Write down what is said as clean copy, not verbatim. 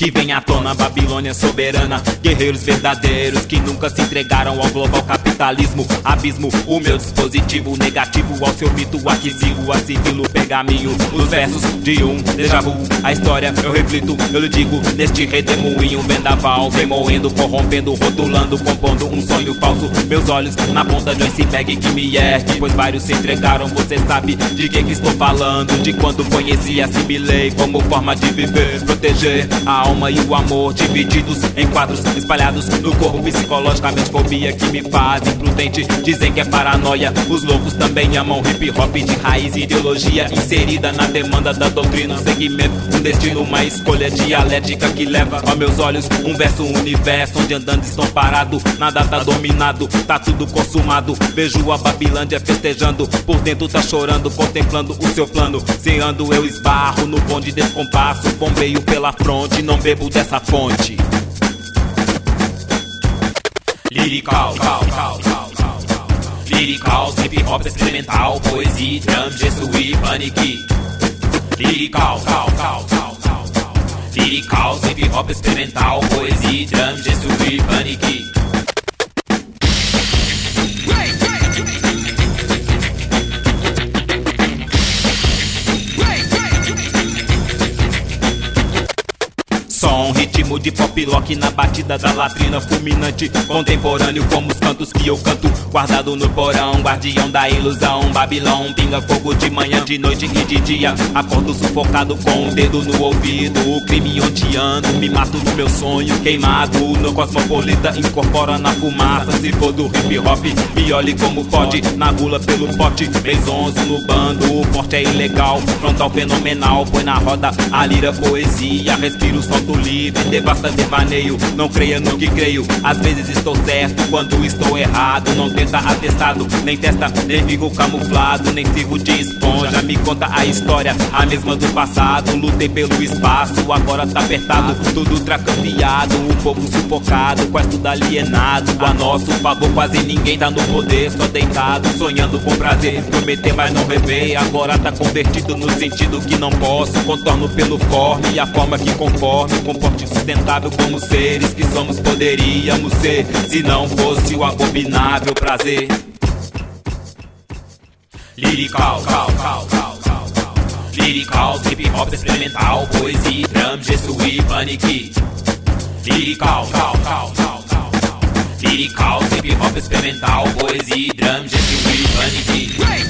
que vem à tona, Babilônia soberana. Guerreiros verdadeiros que nunca se entregaram ao global capitalismo. Abismo, o meu dispositivo negativo ao seu mito aquisivo, assimilo o pergaminho, os versos de um déjà vu. A história eu reflito, eu lhe digo, neste redemoinho vendaval, vem moendo, corrompendo, rotulando, compondo um sonho falso. Meus olhos na ponta de um iceberg que me ergue, pois vários se entregaram, você sabe de que estou falando. De quando conheci, assimilei como forma de viver, proteger a alma e o amor, divididos em quadros espalhados no corpo. Psicologicamente fobia que me faz imprudente, dizem que é paranoia. Os loucos também amam hip hop de raiz, ideologia inserida na demanda da doutrina. Segmento, um destino, uma escolha dialética que leva aos meus olhos um verso, um universo onde andando estão parado, nada tá dominado, tá tudo consumado. Vejo a Babilândia festejando, por dentro tá chorando, contemplando o seu plano. Se ando eu esbarro no bonde descompasso, bombeio pela fronte, não bebo dessa fonte. Lyrical, lyrical, hip hop experimental, poesia, drum, jesuí, panique. Lyrical, lyrical, hip hop experimental, poesia, drum, jesuí, panique. Som, ritmo de pop lock na batida da latrina, fulminante, contemporâneo como os cantos que eu canto, guardado no porão, guardião da ilusão. Babilão, pinga fogo de manhã, de noite e de dia. Acordo sufocado com o dedo no ouvido, o crime onteando, me mato no meu sonho, queimado no cosmopolita, incorpora na fumaça. Se for do hip hop, me olhe como pode, na gula pelo pote, mesonzo no bando, o porte é ilegal, frontal fenomenal, põe na roda a lira, poesia, respiro, solto livre, devasta devaneio. Não creia no que creio, às vezes estou certo quando estou errado. Não tenta atestado, nem testa, nem fico camuflado, nem sirvo de esponja. Me conta a história, a mesma do passado. Lutei pelo espaço, agora tá apertado, tudo tracampeado, o povo sufocado, quase tudo alienado. A nosso favor quase ninguém tá no poder, só deitado, sonhando com prazer. Prometer mas não rever, agora tá convertido no sentido que não posso. Contorno pelo forme e a forma que conforme, comporte sustentável como seres que somos poderíamos ser, se não fosse o abominável prazer. Lyrical, lyrical, hip hop experimental, poesia, drum, jesuí, panique. Lyrical, lyrical, hip hop experimental, poesia, drum, jesuí, panique.